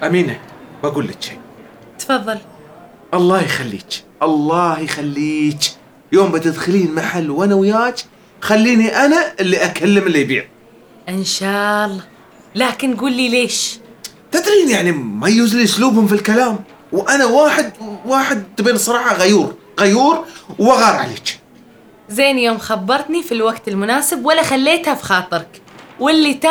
أمينة، بقول لك شيء. تفضل. الله يخليك الله يخليك، يوم بتدخلين محل وأنا وياك خليني أنا اللي أكلم اللي يبيع. إن شاء الله، لكن قول لي ليش؟ تدرين يعني ما يوز لي أسلوبهم في الكلام، وأنا واحد تبين الصراحة غيور وغار عليك. زين، يوم خبرتني في الوقت المناسب ولا خليتها في خاطرك، واللي